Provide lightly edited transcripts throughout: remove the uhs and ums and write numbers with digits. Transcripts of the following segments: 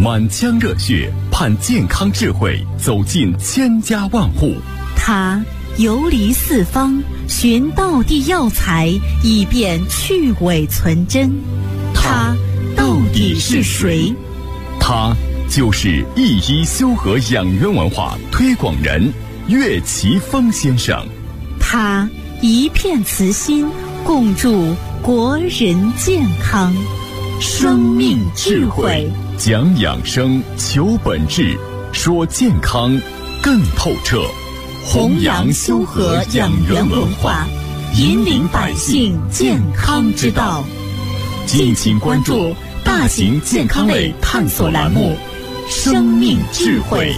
满腔热血盼健康智慧走进千家万户。 他游离四方，寻道地药材，以便去伪存真。他到底是谁？ 他就是一医修和养元文化推广人岳奇峰先生。 他一片慈心，共筑国人健康。生命智慧， 讲养生，求本质，说健康更透彻。 弘扬修和养元文化，引领百姓健康之道。敬请关注大型健康类探索栏目《生命智慧》。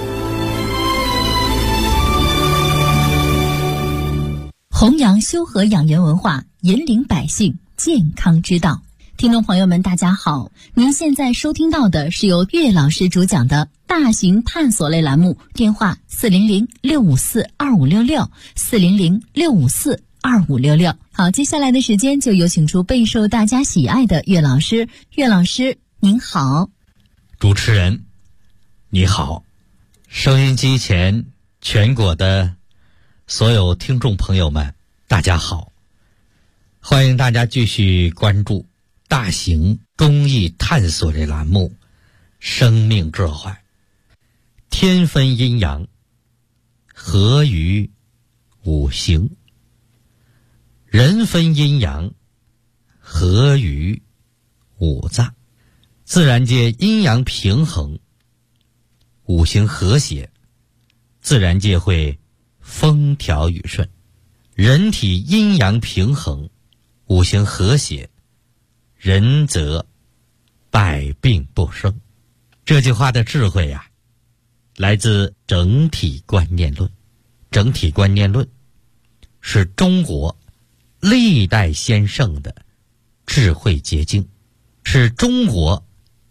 弘扬修和养元文化，引领百姓健康之道。听众朋友们，大家好，您现在收听到的是由岳老师主讲的大型探索类栏目，电话400-654-2566，400-654-2566。好，接下来的时间就有请出备受大家喜爱的岳老师。岳老师您好。 主持人你好，收音机前全国的所有听众朋友们大家好，欢迎大家继续关注大型公益探索类栏目《生命智慧》。天分阴阳，合于五行；人分阴阳，合于五脏。自然界阴阳平衡，五行和谐，自然界会风调雨顺。人体阴阳平衡，五行和谐，人则百病不生。这句话的智慧啊，来自整体观念论。整体观念论是中国历代先圣的智慧结晶，是中国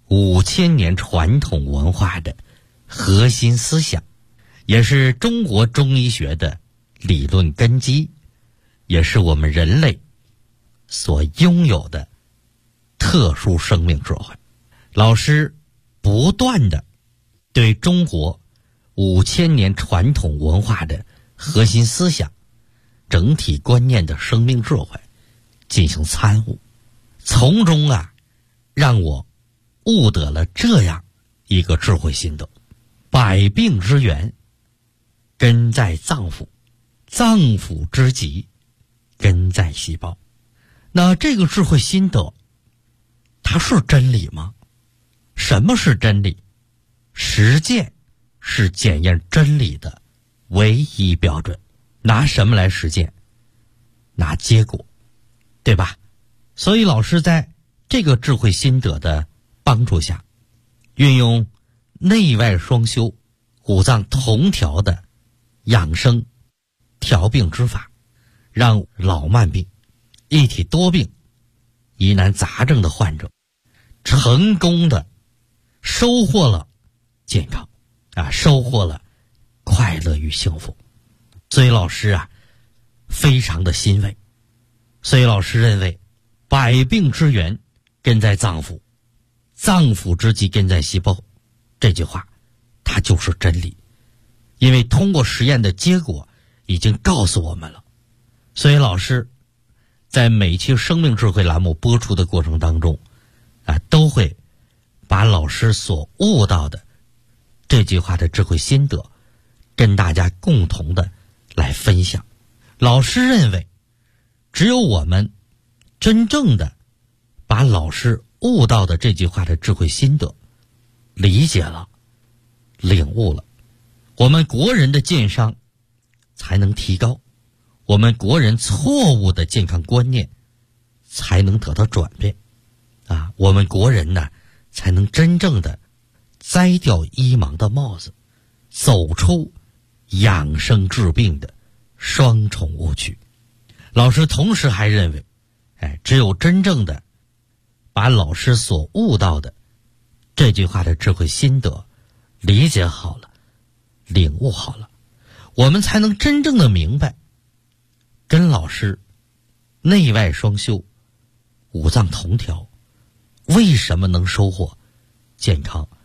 5000年传统文化的核心思想，也是中国中医学的理论根基，也是我们人类所拥有的特殊生命智慧。老师不断的对中国5000年传统文化的核心思想、整体观念的生命智慧进行参悟，从中让我悟得了这样一个智慧心得：百病之源根在脏腑，脏腑之疾根在细胞。那这个智慧心得它是真理吗？什么是真理？实践是检验真理的唯一标准。拿什么来实践？拿结果，对吧？所以老师在这个智慧心得的帮助下，运用内外双修、五脏同调的养生调病之法，让老慢病、一体多病、疑难杂症的患者成功的收获了健康收获了快乐与幸福。所以老师非常的欣慰。所以老师认为，百病之源根在脏腑，脏腑之疾根在细胞。这句话它就是真理，因为通过实验的结果已经告诉我们了。所以老师在每期生命智慧栏目播出的过程当中都会把老师所悟到的这句话的智慧心得跟大家共同的来分享。老师认为，只有我们真正的把老师悟到的这句话的智慧心得理解了、领悟了，我们国人的健商才能提高，我们国人错误的健康观念才能得到转变我们国人呢才能真正的摘掉医盲的帽子，走出养生治病的双重误区。老师同时还认为，只有真正的把老师所悟到的这句话的智慧心得理解好了、领悟好了，我们才能真正的明白，跟老师内外双修、五脏同调为什么能收获健康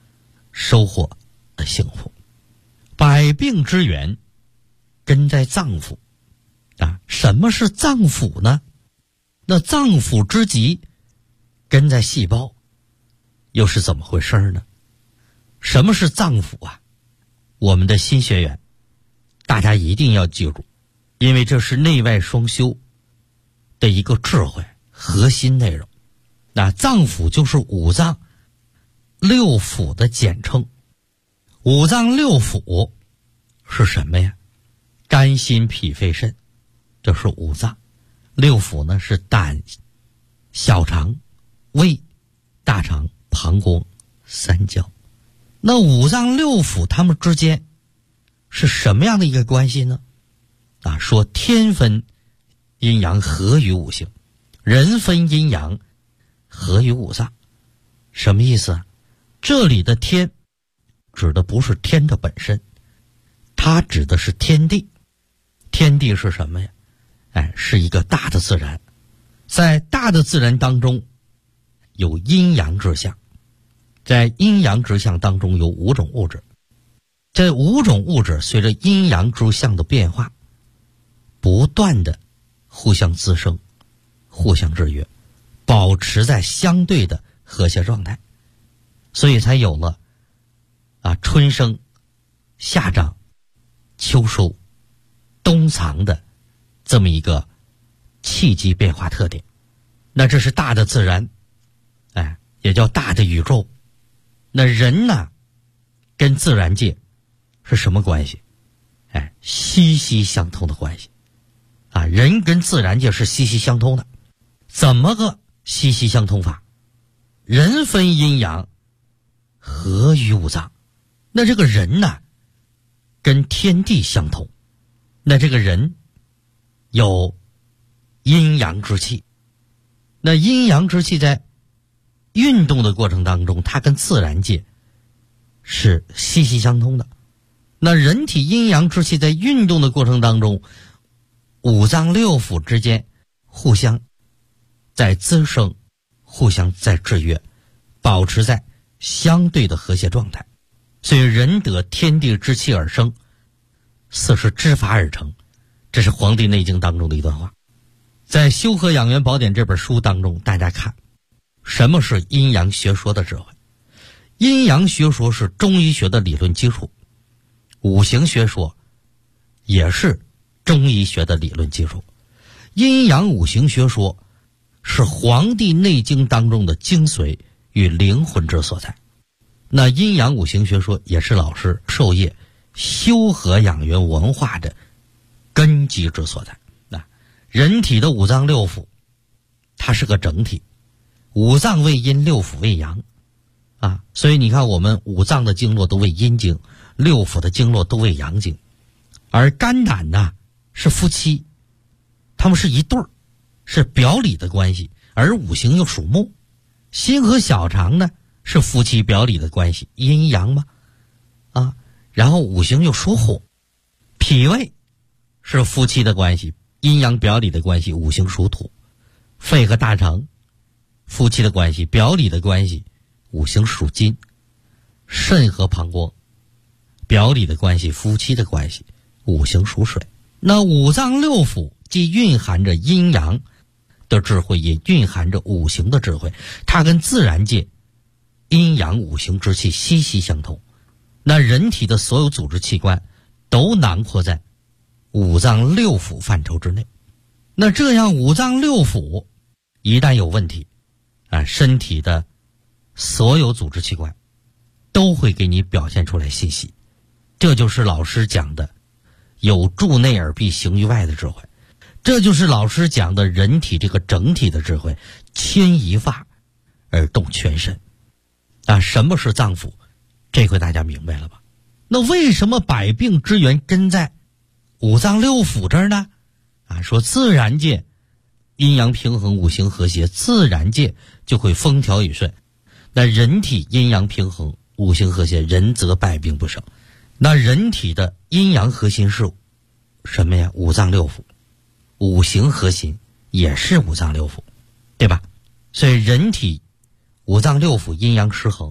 收获幸福。百病之源根在脏腑啊，什么是脏腑呢？那脏腑之极根在细胞，又是怎么回事呢？什么是脏腑啊？我们的新学员大家一定要记住，因为这是内外双修的一个智慧核心内容。那脏腑就是五脏六腑的简称。五脏六腑是什么呀？肝心脾肺肾，这是五脏。六腑呢是胆、小肠、胃、大肠、膀胱、三焦。那五脏六腑它们之间是什么样的一个关系呢？说天分阴阳合于五行，人分阴阳合于五脏。什么意思啊？这里的天指的不是天的本身，它指的是天地。天地是什么呀？是一个大的自然。在大的自然当中有阴阳之象，在阴阳之象当中有五种物质。这五种物质随着阴阳之象的变化，不断的互相滋生，互相制约，保持在相对的和谐状态，所以才有了春生、夏长、秋收、冬藏的这么一个气机变化特点。那这是大的自然，也叫大的宇宙。那人呢，跟自然界是什么关系？息息相通的关系。人跟自然界是息息相通的。怎么个息息相通法？人分阴阳，合于五脏。那这个人呢，跟天地相通。那这个人有阴阳之气。那阴阳之气在运动的过程当中，它跟自然界是息息相通的。那人体阴阳之气在运动的过程当中，五脏六腑之间互相在滋生，互相在制约，保持在相对的和谐状态。所以人得天地之气而生，四是之法而成。这是《黄帝内经》当中的一段话。在《修和养元宝典》这本书当中，大家看什么是阴阳学说的智慧。阴阳学说是中医学的理论基础，五行学说也是中医学的理论基础。阴阳五行学说是《黄帝内经》当中的精髓与灵魂之所在。那阴阳五行学说也是老师授业修和养元文化的根基之所在。人体的五脏六腑它是个整体，五脏为阴，六腑为阳所以你看我们五脏的经络都为阴经，六腑的经络都为阳经。而肝胆呢是夫妻，他们是一对儿，是表里的关系。而五行又属木，心和小肠呢是夫妻表里的关系，阴阳嘛然后五行又属火，脾胃是夫妻的关系，阴阳表里的关系，五行属土。肺和大肠夫妻的关系，表里的关系，五行属金。肾和膀胱表里的关系，夫妻的关系，五行属水。那五脏六腑既蕴含着阴阳的智慧，也蕴含着五行的智慧，它跟自然界阴阳五行之气息息相通。那人体的所有组织器官都囊括在五脏六腑范畴之内。那这样五脏六腑一旦有问题身体的所有组织器官都会给你表现出来信息。这就是老师讲的有助内而必行于外的智慧，这就是老师讲的人体这个整体的智慧，牵一发而动全身什么是脏腑？这回大家明白了吧？那为什么百病之源根在五脏六腑这儿呢？说自然界阴阳平衡，五行和谐，自然界就会风调雨顺。那人体阴阳平衡，五行和谐，人则百病不生。那人体的阴阳核心是什么呀？五脏六腑。五行核心也是五脏六腑，对吧？所以人体五脏六腑阴阳失衡，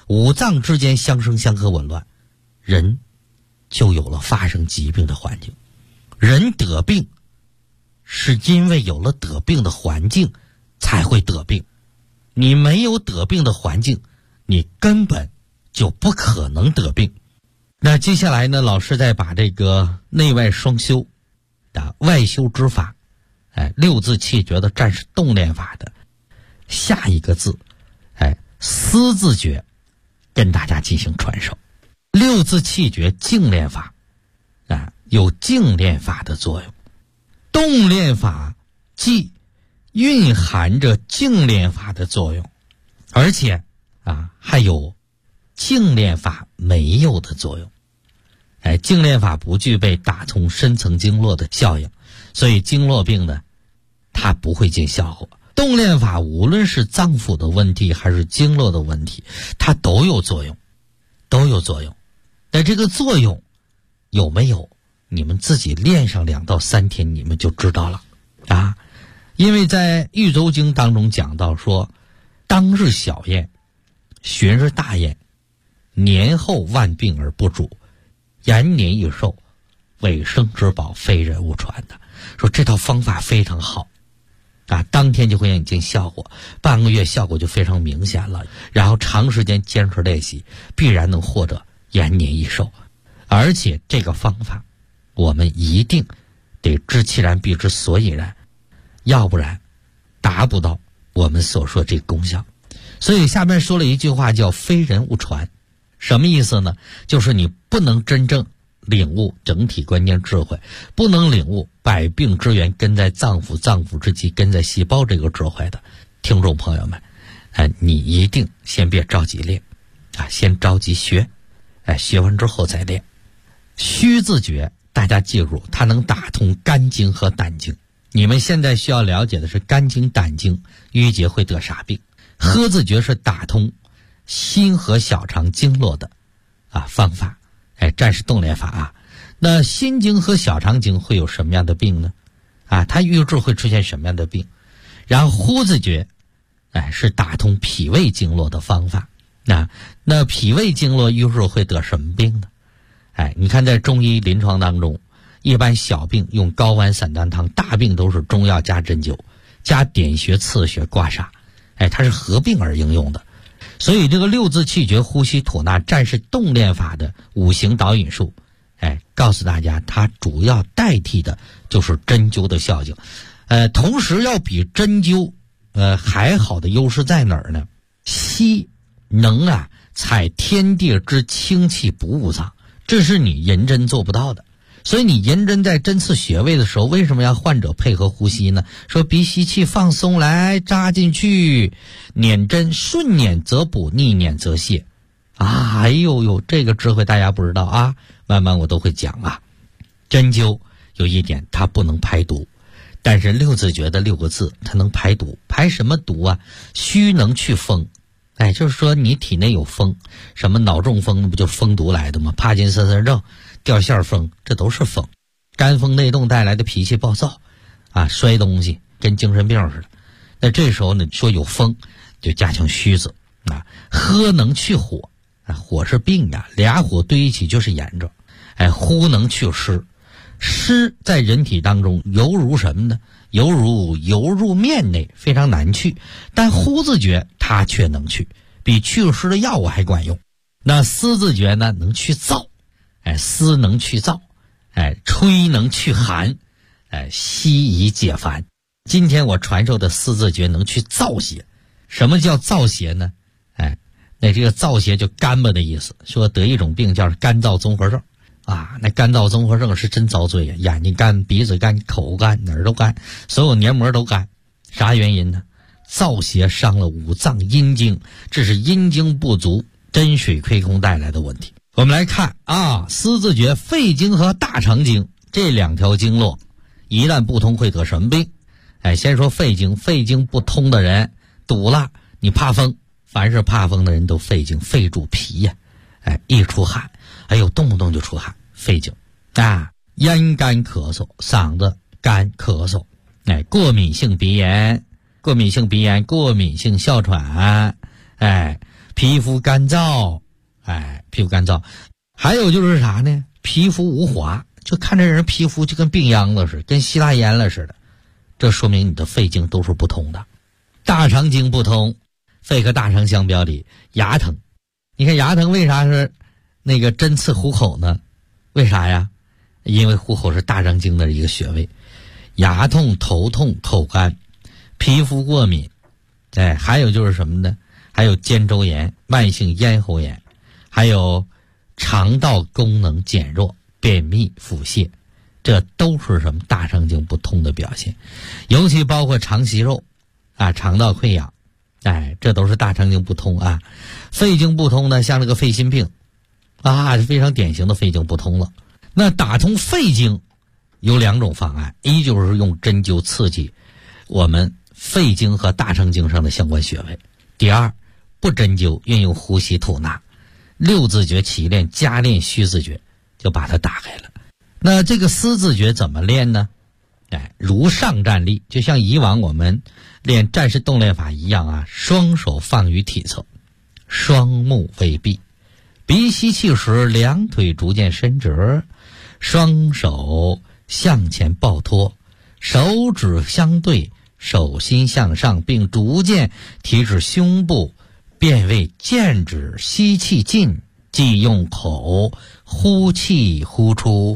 五脏之间相生相克紊乱，人就有了发生疾病的环境。人得病是因为有了得病的环境才会得病，你没有得病的环境，你根本就不可能得病。那接下来呢，老师再把这个内外双修的外修之法，六字气诀的战士动练法的下一个字，思字诀，跟大家进行传授。六字气诀静练法，有静练法的作用。动练法既蕴含着静练法的作用，而且还有静练法没有的作用。静练法不具备打通深层经络的效应，所以经络病呢，它不会见效果。动练法无论是脏腑的问题还是经络的问题，它都有作用，都有作用。但这个作用有没有，你们自己练上2到3天，你们就知道了因为在《豫州经》当中讲到说，当日小宴，旬日大宴，年后万病而不主，延年益寿，尾生之宝，非人勿传的。说这套方法非常好当天就会让你见效果，半个月效果就非常明显了，然后长时间坚持练习，必然能获得延年益寿。而且这个方法我们一定得知其然必知所以然，要不然达不到我们所说这个功效。所以下面说了一句话叫非人勿传，什么意思呢？就是你不能真正领悟整体关键智慧，不能领悟百病之源根在脏腑，脏腑之基根在细胞这个智慧的听众朋友们，你一定先别着急练先着急学，学完之后再练。虚字诀大家记住，它能打通肝经和胆经。你们现在需要了解的是肝经胆经淤结会得啥病。呵字诀是打通心和小肠经络的方法，战士动练法那心经和小肠经会有什么样的病呢？它预治会出现什么样的病？然后呼字诀是打通脾胃经络的方法。那脾胃经络预治会得什么病呢？你看在中医临床当中，一般小病用睾丸散丹汤，大病都是中药加针灸加点穴刺穴刮痧，它是合并而应用的。所以这个六字气诀呼吸吐纳战士动练法的五行导引术，告诉大家它主要代替的就是针灸的效应。同时要比针灸还好的优势在哪儿呢？吸能采天地之清气补五脏，这是你银针做不到的。所以你银针在针刺穴位的时候，为什么要患者配合呼吸呢？说鼻吸气放松来扎进去，捻针顺捻则补，逆捻则泻这个智慧大家不知道慢慢我都会讲针灸有一点它不能排毒，但是六字诀的6个字它能排毒。排什么毒虚能去风，就是说你体内有风，什么脑中风不就风毒来的吗？帕金森氏症、掉线风，这都是风。肝风内动带来的脾气暴躁摔东西跟精神病似的。那这时候呢，说有风就加强虚字喝能去火，火是病俩火堆一起就是炎症。呼能去湿，湿在人体当中犹如什么呢？犹如油入面内，非常难去，但呼字诀它却能去，比祛湿的药物还管用。那思字诀呢，能去燥，思能去燥，吹能去寒，息以解烦。今天我传授的思字诀能去燥邪。什么叫燥邪呢？那这个燥邪就干巴的意思，说得一种病叫干燥综合症那干燥综合症是真遭罪眼睛干，鼻子干，口干，哪儿都干，所有黏膜都干。啥原因呢？燥邪伤了五脏阴经，这是阴经不足，真水亏空带来的问题。我们来看思字诀肺经和大肠经这2条经络一旦不通会得什么病？先说肺经。肺经不通的人堵了，你怕风，凡是怕风的人都肺经，肺主脾一出汗动不动就出汗，肺经咽干咳嗽，嗓子干咳嗽，过敏性鼻炎，过敏性哮喘， 皮肤干燥，皮肤干燥。还有就是啥呢？皮肤无华，就看这人皮肤就跟病秧子似的，跟希腊烟了似的，这说明你的肺经都是不通的。大肠经不通，肺和大肠相表里，牙疼。你看牙疼为啥是那个针刺虎口呢？为啥呀？因为虎口是大肠经的一个穴位。牙痛、头痛、口干、皮肤过敏，还有就是什么呢？还有肩周炎、慢性咽喉炎，还有肠道功能减弱、便秘、腹泻，这都是什么大肠经不通的表现。尤其包括肠息肉肠道溃疡，这都是大肠经不通啊。肺经不通呢，像这个肺心病是非常典型的肺经不通了。那打通肺经有2种方案，一就是用针灸刺激我们肺经和大肠经上的相关穴位，第二不针灸，运用呼吸吐纳，6字诀起练加练虚字诀，就把它打开了。那这个思字诀怎么练呢？如上站立，就像以往我们练战士动练法一样双手放于体侧，双目微闭，鼻吸气时2腿逐渐伸直，双手向前抱托，手指相对，手心向上，并逐渐提至胸部，变为剑指，吸气进，即用口呼气呼出，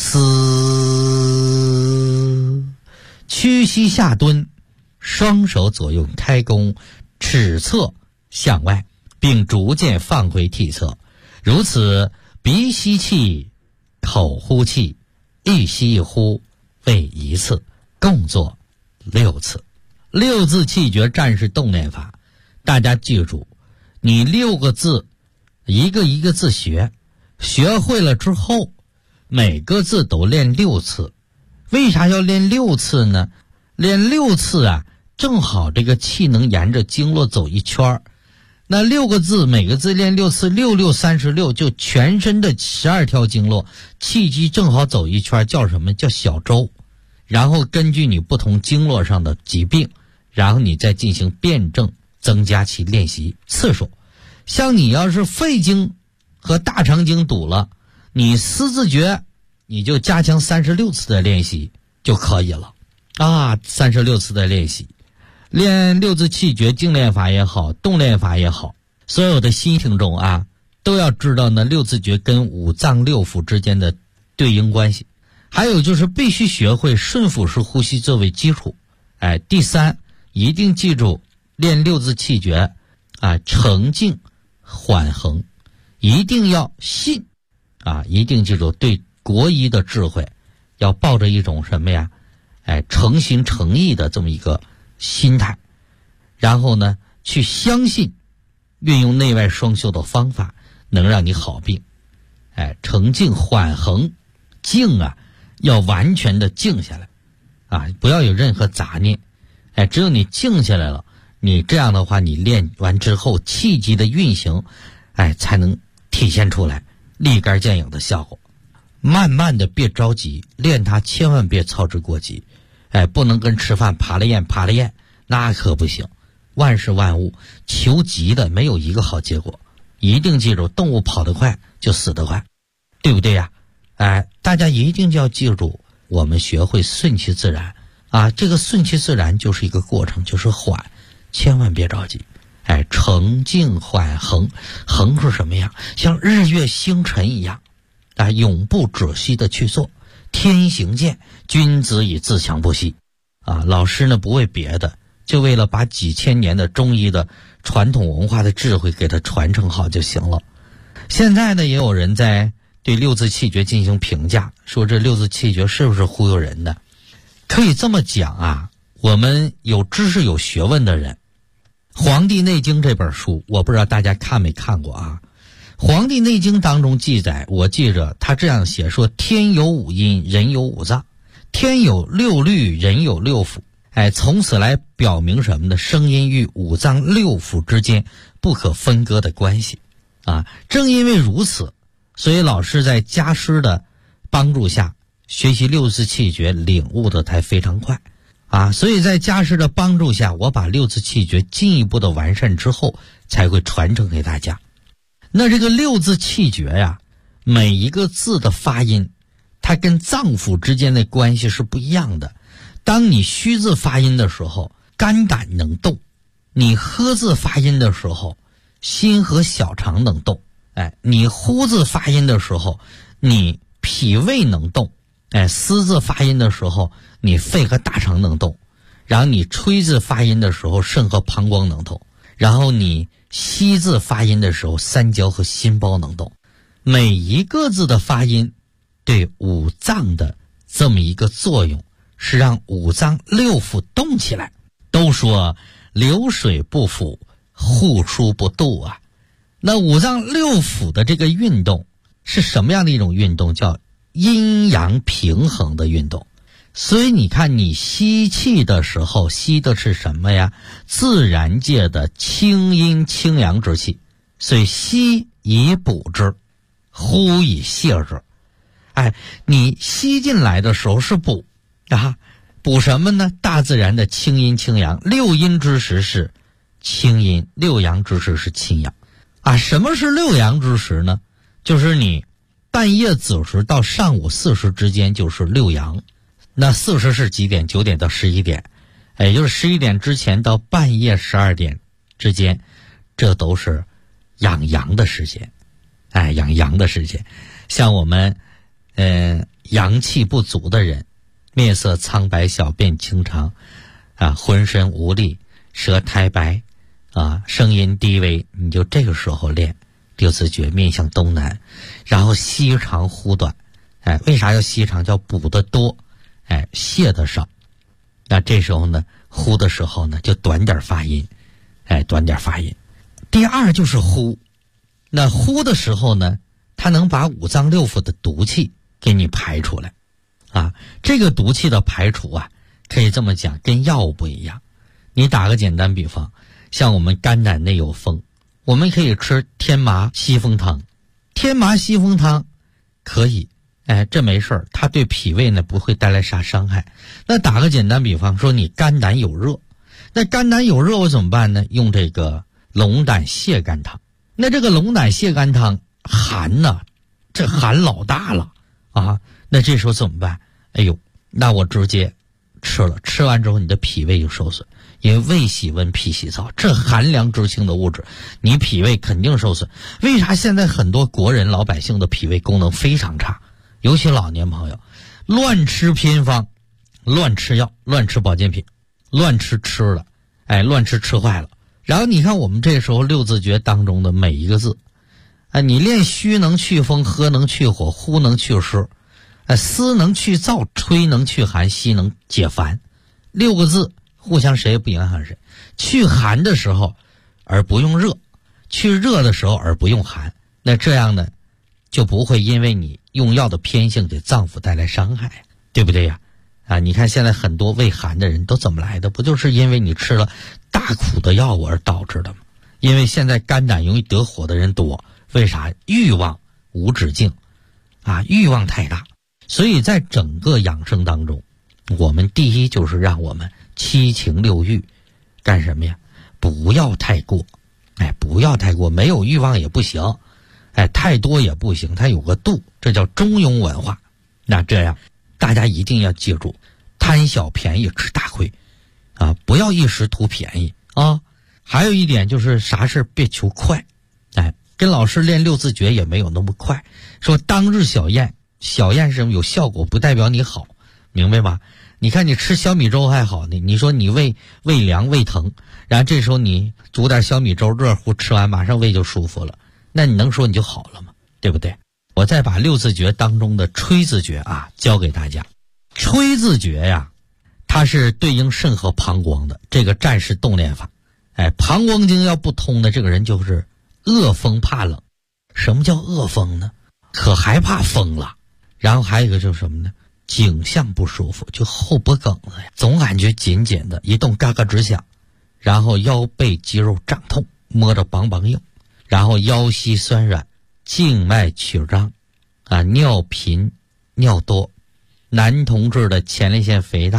嘶，屈膝下蹲，双手左右开弓，尺侧向外，并逐渐放回体侧。如此鼻吸气，口呼气，一吸一呼为1次，共做6次。6字气诀战士动练法，大家记住，你6个字一个一个字学会了之后，每个字都练6次。为啥要练6次呢？练6次正好这个气能沿着经络走一圈，那6个字每个字练6次，6 6 36，就全身的12条经络气机正好走一圈，叫什么？叫小周。然后根据你不同经络上的疾病，然后你再进行辩证，增加其练习次数。像你要是肺经和大肠经堵了，你思字诀你就加强36次的练习就可以了36次的练习。练6字气诀静练法也好，动练法也好，所有的新听众都要知道呢6字诀跟5脏6腑之间的对应关系。还有就是必须学会顺腹式呼吸作为基础。第三，一定记住练6字气诀沉静缓衡，一定要信一定记住对国医的智慧要抱着一种什么呀？诚心诚意的这么一个心态，然后呢去相信运用内外双修的方法能让你好病。沉静缓衡，静要完全的静下来不要有任何杂念。只有你静下来了，你这样的话你练完之后气机的运行才能体现出来立竿见影的效果。慢慢的别着急，练它千万别操之过急。不能跟吃饭爬了咽那可不行。万事万物求急的没有一个好结果，一定记住动物跑得快就死得快，对不对呀？大家一定要记住，我们学会顺其自然这个顺其自然就是一个过程，就是缓，千万别着急。沉静缓衡，衡是什么样？像日月星辰一样永不止息的去做。天行健，君子以自强不息老师呢不为别的，就为了把几千年的中医的传统文化的智慧给它传承好就行了。现在呢也有人在对6字气诀进行评价，说这6字气诀是不是忽悠人的？可以这么讲我们有知识有学问的人，《黄帝内经》这本书我不知道大家看没看过《黄帝内经》当中记载，我记着他这样写说，天有5阴，人有5脏，天有6律，人有6腑。从此来表明什么呢？声音与5脏6腑之间不可分割的关系正因为如此，所以老师在家师的帮助下学习6字气诀，领悟的才非常快。 所以在家师的帮助下，我把六字气诀进一步的完善之后，才会传承给大家。那这个六字气诀呀，每一个字的发音，它跟脏腑之间的关系是不一样的。当你虚字发音的时候，肝胆能动；你呵字发音的时候，心和小肠能动；你呼字发音的时候，你脾胃能动；思字发音的时候，你肺和大肠能动；然后你吹字发音的时候，肾和膀胱能动；然后你吸字发音的时候，三焦和心包能动。每一个字的发音对五脏的这么一个作用，是让五脏六腑动起来。都说流水不腐，户枢不蠹啊。那五脏六腑的这个运动是什么样的一种运动？叫阴阳平衡的运动。所以你看，你吸气的时候吸的是什么呀？自然界的清阴清阳之气。所以吸以补之，呼以泻之。你吸进来的时候是补补什么呢？大自然的清阴清阳，六阴之时是清阴，六阳之时是清阳。什么是六阳之时呢？就是你半夜子时到上午4时之间就是六阳。那4时是几点？9点到11点，也就是11点之前到半夜12点之间，这都是养阳的时间。养阳的时间。像我们阳气不足的人，面色苍白，小便清长浑身无力，舌苔白声音低微，你就这个时候练六字诀，面向东南，然后吸长呼短。为啥要吸长？叫补得多，泻得少。那这时候呢，呼的时候呢，就短点发音，短点发音。第二就是呼，那呼的时候呢，它能把五脏六腑的毒气给你排出来这个毒气的排除可以这么讲，跟药物不一样。你打个简单比方，像我们肝胆内有风，我们可以吃天麻西风汤。天麻西风汤可以这没事儿，它对脾胃呢不会带来啥伤害。那打个简单比方说，你肝胆有热，那肝胆有热我怎么办呢？用这个龙胆泻肝汤。那这个龙胆泻肝汤寒呢，这寒老大了那这时候怎么办？那我直接吃了，吃完之后你的脾胃就受损，因为胃喜温脾喜燥，这寒凉之性的物质，你脾胃肯定受损。为啥现在很多国人老百姓的脾胃功能非常差？尤其老年朋友，乱吃偏方，乱吃药，乱吃保健品，乱吃了，乱吃坏了。然后你看我们这时候六字诀当中的每一个字，你练虚能去风，喝能去火，呼能去湿，思能去燥，吹能去寒，吸能解烦。6个字互相谁也不影响谁。去寒的时候而不用热，去热的时候而不用寒，那这样呢就不会因为你用药的偏性给脏腑带来伤害，对不对呀？你看现在很多胃寒的人都怎么来的？不就是因为你吃了大苦的药物而导致的吗？因为现在肝胆容易得火的人多，为啥？欲望无止境欲望太大。所以在整个养生当中，我们第一就是让我们七情六欲干什么呀？不要太过，不要太过，没有欲望也不行，太多也不行，它有个度，这叫中庸文化。那这样大家一定要记住，贪小便宜吃大亏不要一时图便宜还有一点就是啥事别求快，跟老师练六字诀也没有那么快。说当日小宴，小宴是什么？有效果不代表你好，明白吧？你看你吃小米粥还好呢，你说你胃凉胃疼，然后这时候你煮点小米粥热乎，吃完马上胃就舒服了，那你能说你就好了吗？对不对？我再把六字诀当中的吹字诀教给大家。吹字诀呀，它是对应肾和膀胱的这个战士动练法。膀胱经要不通的这个人就是恶风怕冷。什么叫恶风呢？可害怕风了。然后还有一个就是什么呢？颈项不舒服，就后脖梗子呀，总感觉紧紧的，一动嘎嘎直响。然后腰背肌肉胀痛，摸着梆梆硬。然后腰膝酸软，静脉曲张尿频尿多。男同志的前列腺肥大，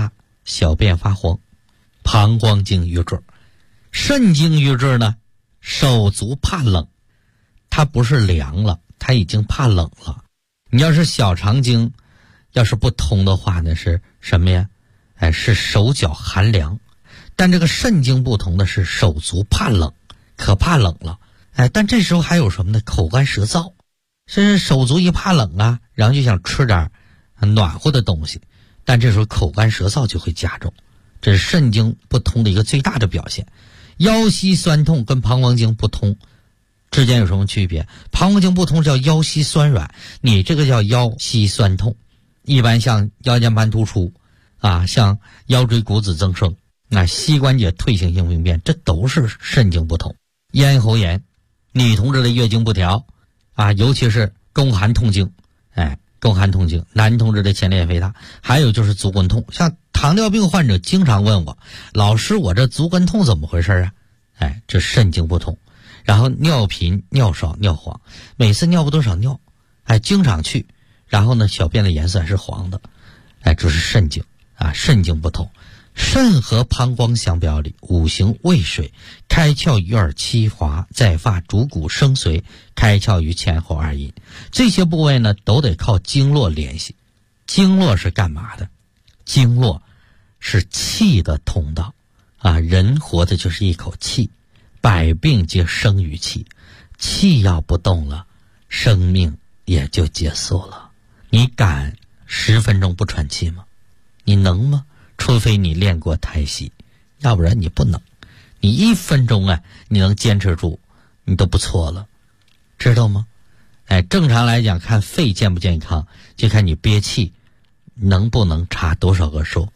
小便发黄，膀胱经瘀滞。肾经瘀滞呢，手足怕冷，它不是凉了，它已经怕冷了。你要是小肠经要是不通的话呢，是什么呀？是手脚寒凉。但这个肾经不通的是手足怕冷，可怕冷了。但这时候还有什么呢？口干舌燥，甚至手足一怕冷啊，然后就想吃点暖和的东西，但这时候口干舌燥就会加重，这是肾经不通的一个最大的表现。腰膝酸痛跟膀胱经不通之间有什么区别？膀胱经不通叫腰膝酸软，你这个叫腰膝酸痛。一般像腰间盘突出像腰椎骨质增生膝关节退行性病变，这都是肾经不通。咽喉炎，女同志的月经不调尤其是宫寒痛经，宫寒痛经，男同志的前列腺肥大，还有就是足跟痛。像糖尿病患者经常问我，老师我这足跟痛怎么回事这肾经不通。然后尿频、尿少、尿黄，每次尿不多少尿经常去，然后呢小便的颜色还是黄的，这是肾经肾经不通。肾和膀胱相表里，五行未水，开窍于耳七华，在发主骨生髓，开窍于前后二阴。这些部位呢都得靠经络联系。经络是干嘛的？经络是气的通道人活的就是一口气，百病皆生于气，气要不动了，生命也就结束了。你敢10分钟不喘气吗？你能吗？除非你练过太极，要不然你不能。你1分钟你能坚持住，你都不错了，知道吗？正常来讲，看肺健不健康，就看你憋气能不能查多少个数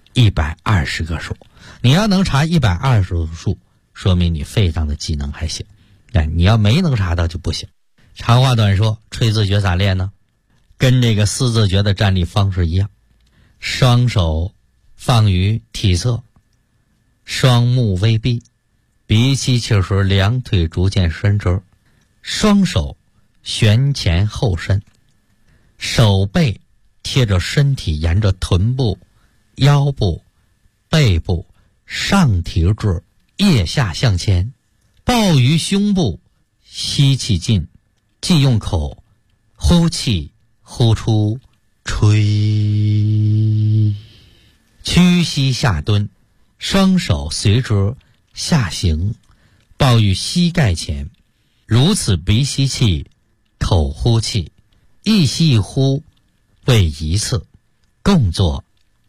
，120个数。你要能查120个数，说明你肺上的机能还行。你要没能查到就不行。长话短说，吹字诀咋练呢？跟这个四字诀的站立方式一样，双手放于体侧，双目微闭，鼻吸气时两腿逐渐伸直，双手旋前后伸，手背贴着身体，沿着臀部、腰部、背部上提至腋下向前，抱于胸部，吸气进，既用口呼气呼出，吹。屈膝下蹲，双手随之下行，抱于膝盖前，如此鼻吸气，口呼气，一吸一呼为1次，共做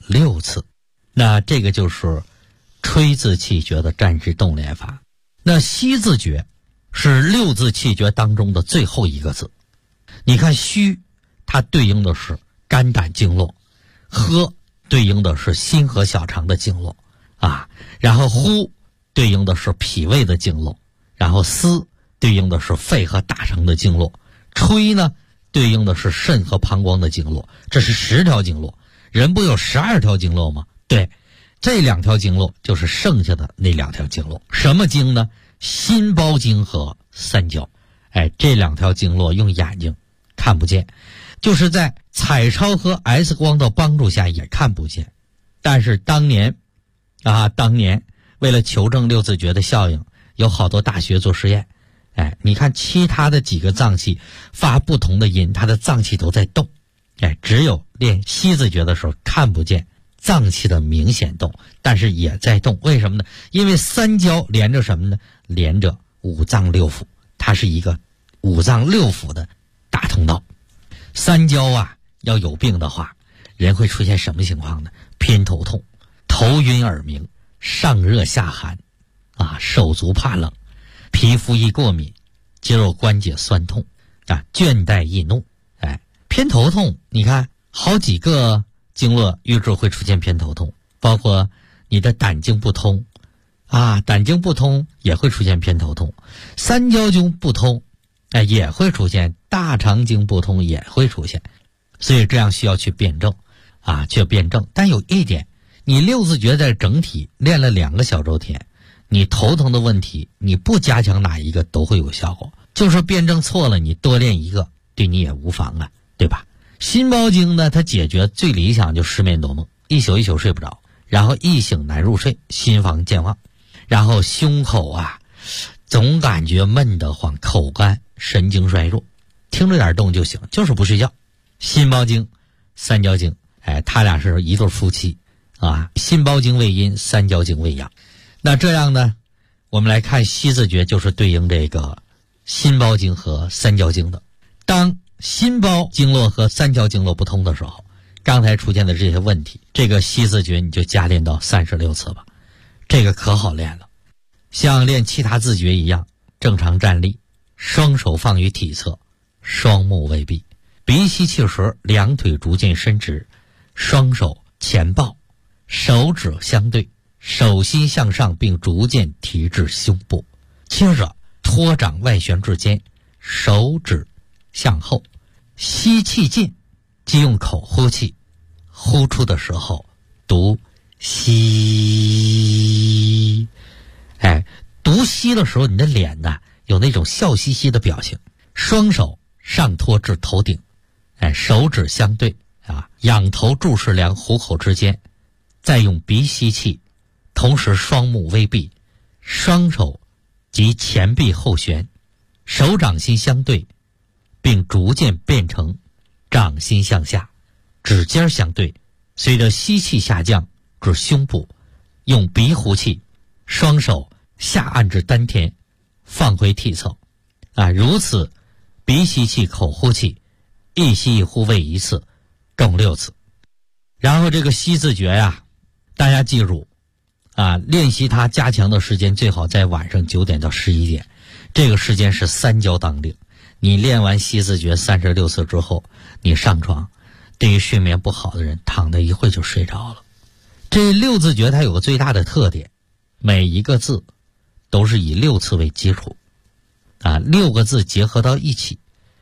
6次。那这个就是吹字气诀的站直动练法。那吸字诀是6字气诀当中的最后一个字。你看虚，它对应的是肝胆经络，喝对应的是心和小肠的经络然后呼对应的是脾胃的经络，然后思对应的是肺和大肠的经络，吹呢对应的是肾和膀胱的经络。这是10条经络，人不有12条经络吗？对，这2条经络就是剩下的那2条经络。什么经呢？心包经和三焦。这2条经络用眼睛看不见，就是在彩超和 X 光的帮助下也看不见。但是当年为了求证6字诀的效应，有好多大学做实验。你看其他的几个脏器发不同的音，它的脏器都在动。只有练吸字诀的时候看不见脏器的明显动，但是也在动。为什么呢？因为三焦连着什么呢？连着五脏六腑，它是一个五脏六腑的大通道。三焦要有病的话，人会出现什么情况呢？偏头痛、头晕耳鸣、上热下寒手足怕冷、皮肤易过敏、肌肉关节酸痛倦怠易怒。偏头痛你看好几个经络瘀滞会出现偏头痛，包括你的胆经不通胆经不通也会出现偏头痛，三焦经不通也会出现，大肠经不通也会出现。所以这样需要去辩证去辩证。但有一点，你6字诀在整体练了2个小周天，你头疼的问题你不加强哪一个都会有效果，就是辩证错了，你多练一个对你也无妨对吧？心包经呢，它解决最理想就失眠多梦，一宿一宿睡不着， 然后易醒难入睡，心房健忘，然后胸口总感觉闷得慌，口干，神经衰弱，听着点动就行，就是不睡觉。心包经、三焦经，他俩是一对夫妻心包经为阴，三焦经为阳。那这样呢，我们来看西字诀，就是对应这个心包经和三焦经的。当心包经络和三焦经络不通的时候，刚才出现的这些问题，这个西字诀你就加练到36次吧，这个可好练了。像练其他字诀一样，正常站立，双手放于体侧，双目微闭，鼻吸气时两腿逐渐伸直，双手前抱，手指相对，手心向上，并逐渐提至胸部。接着托掌外旋至肩，手指向后，吸气进，即用口呼气，呼出的时候读吸。读吸的时候，你的脸有那种笑嘻嘻的表情。双手上托至头顶，手指相对仰头注视量虎口之间，再用鼻吸气，同时双目微闭，双手及前臂后旋，手掌心相对，并逐渐变成掌心向下，指尖相对，随着吸气下降至胸部，用鼻呼气，双手下按至丹田，放回体侧如此鼻吸气口呼气，一吸一呼为一次，共6次。然后这个西字诀大家记住练习它加强的时间最好在晚上9点到11点，这个时间是三焦当令。你练完西字诀36次之后，你上床，对于睡眠不好的人躺在一会就睡着了。这6字诀它有个最大的特点，每一个字都是以6次为基础6个字结合到一起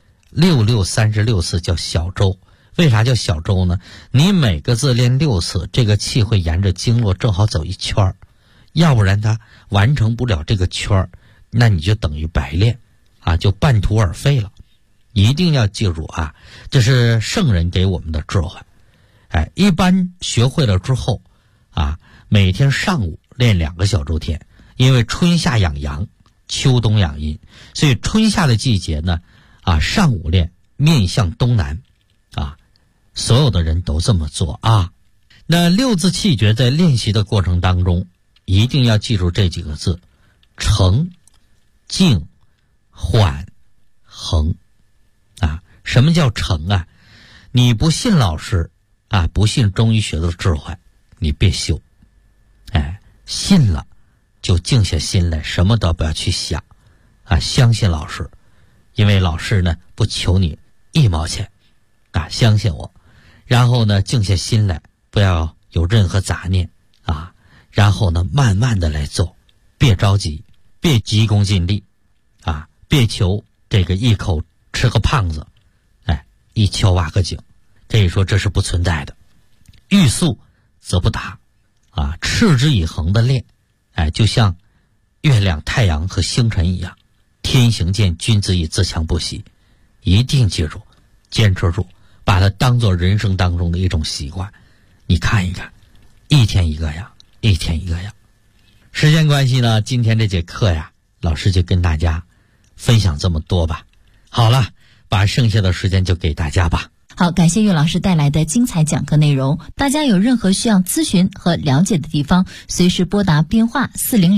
，6636次叫小周。为啥叫小周呢？你每个字练6次，这个气会沿着经络正好走一圈，要不然它完成不了这个圈，那你就等于白练就半途而废了。一定要记住这是圣人给我们的智慧。一般学会了之后每天上午练2个小周天，因为春夏养阳，秋冬养阴，所以春夏的季节呢上午练，面向东南所有的人都这么做那6字气诀在练习的过程当中，一定要记住这几个字：沉、静、缓、恒什么叫沉你不信老师不信中医学的智慧，你别修信了就静下心来，什么都不要去想相信老师，因为老师呢不求你1毛钱相信我。然后呢静下心来，不要有任何杂念然后呢慢慢的来做，别着急，别急功近利别求这个一口吃个胖子一敲挖个井，可以说这是不存在的。欲速则不达持之以恒的练就像月亮、太阳和星辰一样，天行健，君子以自强不息。一定记住，坚持住，把它当做人生当中的一种习惯。你看一看，一天一个样，一天一个样。时间关系呢，今天这节课老师就跟大家分享这么多吧。好了，把剩下的时间就给大家吧。 好，感谢岳老师带来的精彩讲课内容。大家有任何需要咨询和了解的地方，随时拨打编话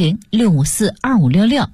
400-654-2566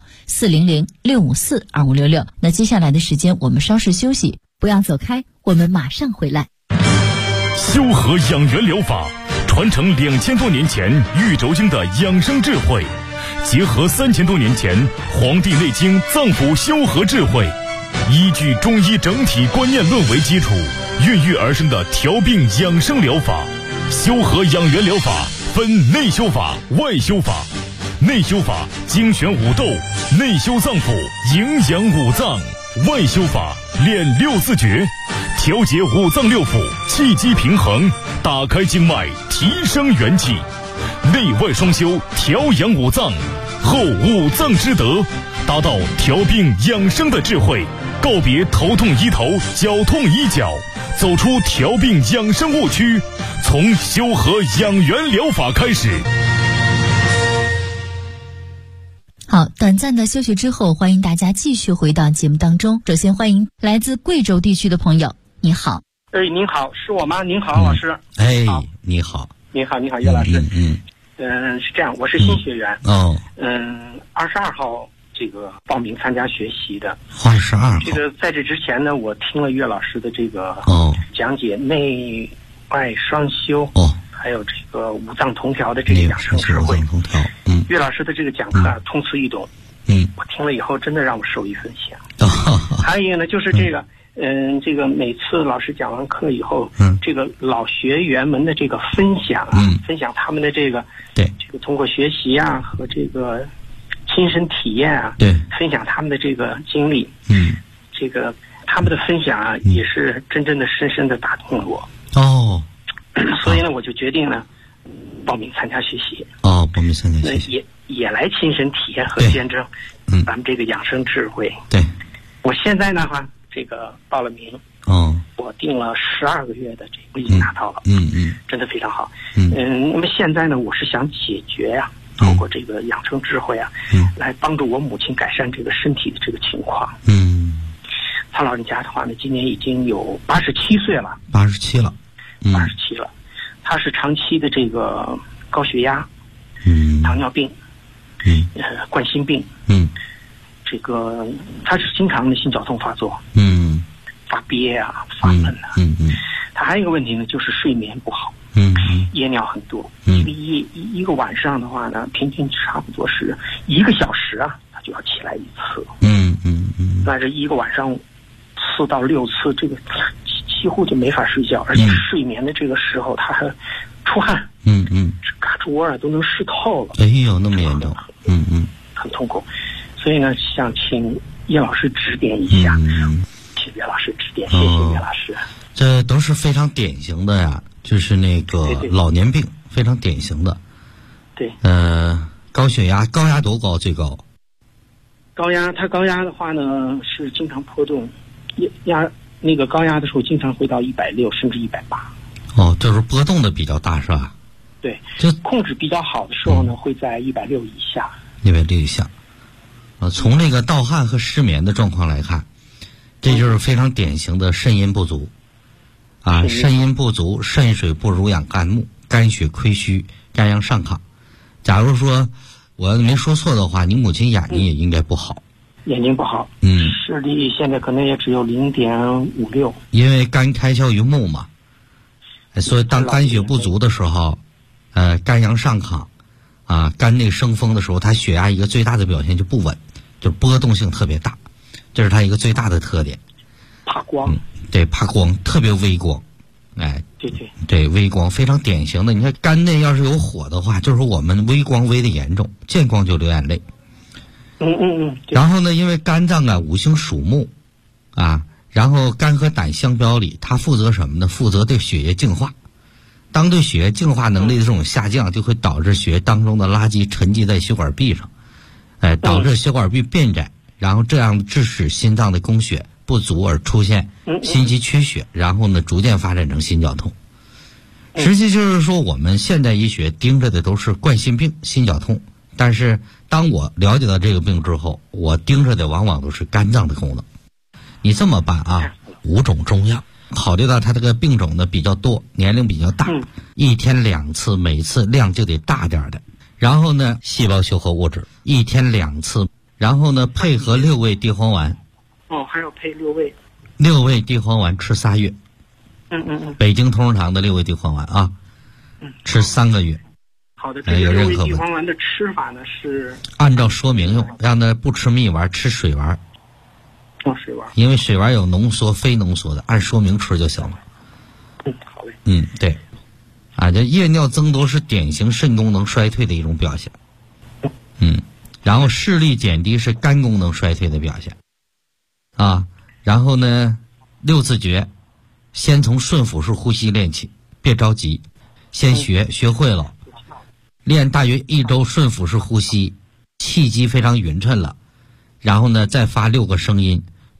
400-654-2566。那接下来的时间我们稍事休息，不要走开，我们马上回来。 修和养元疗法传承2000多年前玉轴经的养生智慧，结合3000多年前《黄帝内经》脏腑修和智慧，依据中医整体观念论为基础，孕育而生的调病养生疗法。修和养元疗法分内修法、外修法。内修法精选五斗，内修脏腑，营养五脏；外修法练6字诀，调节五脏六腑，气机平衡，打开经脉，提升元气。内外双修，调养五脏，后五脏之德，达到调病养生的智慧。 告别头痛医头、脚痛医脚，走出调病养生误区，从修和养元疗法开始。 好，短暂的休息之后，欢迎大家继续回到节目当中。首先欢迎来自贵州地区的朋友，你好。 您好，是我吗？您好，老师。 你好。 你好，岳老师。是这样，我是新学员。22号这个报名参加学习的。 22号。 这个在这之前呢，我听了岳老师的这个讲解内外双修。还有这个五脏同调的这个养生智慧。岳老师的这个讲课通俗易懂。我听了以后真的让我受益匪浅。还有一个呢，就是这个。这个每次老师讲完课以后，这个老学员们的这个分享分享他们的这个通过学习和这个亲身体验分享他们的这个经历，这个他们的分享也是真正的深深的打动了我。所以呢，我就决定呢报名参加学习。报名参加学习， 也来亲身体验和见证咱们这个养生智慧。 对， 我现在呢这个报了名，我定了12个月的这个已经拿到了，真的非常好。那么现在呢，我是想解决透过这个养生智慧来帮助我母亲改善这个身体的这个情况。他老人家的话呢，今年已经有87岁了，87了，他是长期的这个高血压，糖尿病，冠心病，这个他是经常的心绞痛发作，发憋发闷他还有一个问题呢，就是睡眠不好，夜尿很多，一个晚上的话呢，平均差不多是1个小时他就要起来一次，那这一个晚上4到6次，这个几乎就没法睡觉，而且睡眠的这个时候他还出汗，胳肢窝都能湿透了， 哎呦，那么严重， 很痛苦。所以呢，想请叶老师指点一下，请岳老师指点，谢谢岳老师。 这都是非常典型的呀，就是那个老年病，非常典型的。 对。 高血压，高压多高？最高？ 高压的话呢，是经常波动，那个高压的时候经常会到160甚至180。 就是波动的比较大，是吧？ 对。就控制比较好的时候呢，会在160以下。 160以下。从这个盗汗和失眠的状况来看，这就是非常典型的肾阴不足肾阴不足，肾水不濡养肝木，肝血亏虚，肝阳上亢。假如说我没说错的话，你母亲眼睛也应该不好， 眼睛不好，视力现在可能也只有0.56， 因为肝开窍于目嘛，所以当肝血不足的时候，肝阳上亢肝内生风的时候，它血压一个最大的表现就不稳，就是波动性特别大，这是它一个最大的特点。 怕光， 对，怕光，特别微光，对，微光非常典型的。你看肝内要是有火的话，就是我们微光微的严重，见光就流眼泪。然后呢，因为肝脏五行属木然后肝和胆相表里，它负责什么呢？负责对血液净化。当对血液净化能力的这种下降，就会导致血液当中的垃圾沉积在血管壁上，导致血管壁变窄，然后这样致使心脏的供血不足而出现心肌缺血，然后呢逐渐发展成心绞痛。实际就是说，我们现代医学盯着的都是冠心病、心绞痛，但是当我了解到这个病之后，我盯着的往往都是肝脏的功能。你这么办5种中药。考虑到他这个病种呢比较多，年龄比较大，1天2次，每次量就得大点的。然后呢，细胞修合物质1天2次，然后呢配合6味地黄丸。 还要配6味。 6味地黄丸吃3月。北京同仁堂的6味地黄丸吃3个月。 好的，这个6味地黄丸的吃法呢是按照说明用，让他不吃蜜丸，吃水丸。 水丸， 因为水丸有浓缩非浓缩的，按说明吃就行了。 好嘞。 对。这夜尿增多是典型肾功能衰退的一种表现。然后视力减低是肝功能衰退的表现。然后呢，6字诀，先从顺腹式呼吸练起，别着急，先学会了，练大约1周顺腹式呼吸，气机非常匀称了。然后呢，再发6个声音：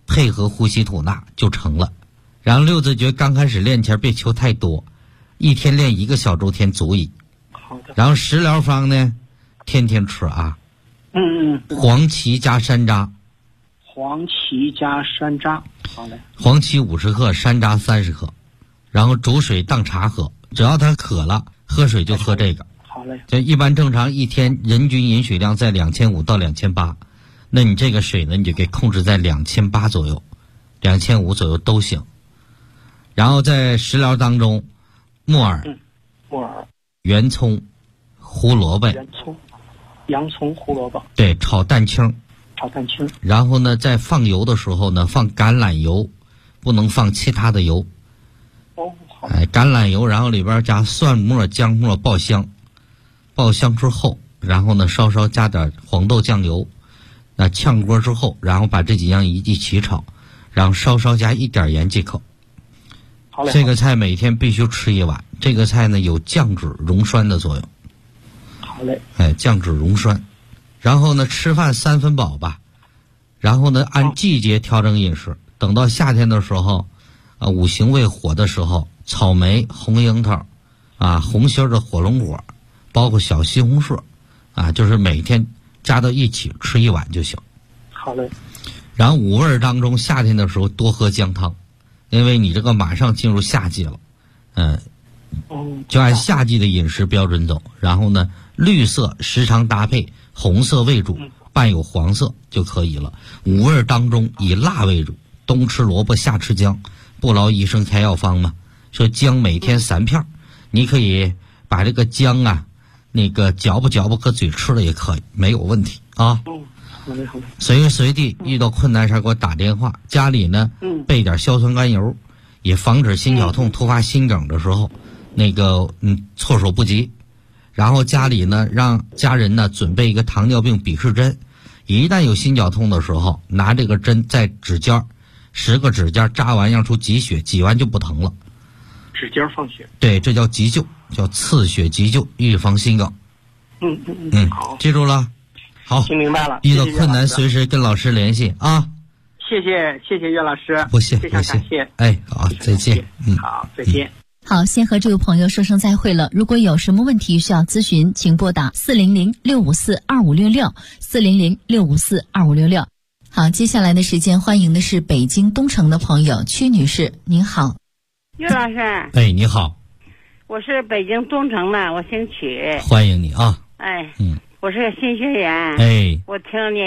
配合呼吸吐纳就成了。然后六字诀刚开始练前别求太多，一天练1个小周天足矣。 好的。 然后食疗方呢，天天吃啊。黄芪加山楂。 黄芪加山楂，好嘞。 黄芪50克，山楂30克，然后煮水当茶喝。只要他渴了，喝水就喝这个。 好嘞。 就一般正常一天人均饮水量在2500到2800，那你这个水呢，你就给控制在2800左右，2500左右都行。然后在食疗当中，木耳、圆葱、胡萝卜、 洋葱、胡萝卜， 对，炒蛋清。然后呢，在放油的时候呢，放橄榄油，不能放其他的油。好。橄榄油，然后里边加蒜末、姜末爆香，爆香之后，然后呢稍稍加点黄豆酱油，那炝锅之后，然后把这几样一起炒，然后稍稍加一点盐即可。 好嘞。 这个菜每天必须吃1碗，这个菜呢有降脂溶酸的作用。 好嘞。 降脂溶酸。然后呢，吃饭3分饱吧，然后呢，按季节调整饮食。等到夏天的时候，五行为火的时候，草莓、红樱桃，红心的火龙果，包括小西红柿，就是每天加到一起吃1碗就行。 好嘞。 然后五味当中，夏天的时候多喝姜汤，因为你这个马上进入夏季了，就按夏季的饮食标准走。然后呢，绿色时常搭配红色为主，伴有黄色就可以了。五味当中以辣为主，冬吃萝卜夏吃姜，不劳医生开药方嘛。说姜每天3片，你可以把这个姜那个嚼不搁嘴吃了也可以，没有问题啊。随时随地遇到困难时给我打电话。家里呢备点硝酸甘油，也防止心绞痛突发心梗的时候那个措手不及。然后家里呢，让家人呢准备一个糖尿病鄙视针，一旦有心绞痛的时候，拿这个针在指尖10个指尖扎完，让出挤血，挤完就不疼了。 指尖放血。对， 这叫急救，叫刺血急救，预防心梗。好，记住了。好， 听明白了。 遇到困难随时跟老师联系啊。 谢谢岳老师， 不谢， 非常感谢。 好，再见。 好，再见。 好，先和这位朋友说声再会了。如果有什么问题需要咨询，请拨打400-654-2566，400-654-2566。好，接下来的时间欢迎的是北京东城的朋友曲女士，您好。 岳老师。 你好。 我是北京东城的，我姓曲。 欢迎你啊。 我是个新学员。我听你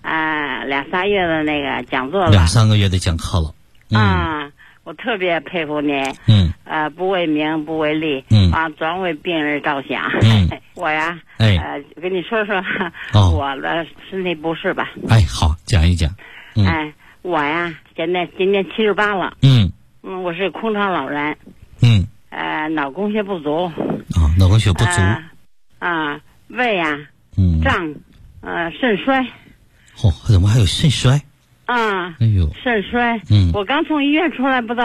2-3月的那个讲座了 ，2-3个月的讲课了。 我特别佩服您。不为名不为利，专为病人着想。我呀，跟你说说我的身体不适吧。 好，讲一讲。 我呀，今年78了。我是空巢老人。脑供血不足。 脑供血不足。 胃呀，胀，肾衰。 怎么还有肾衰？ 肾衰。我刚从医院出来不到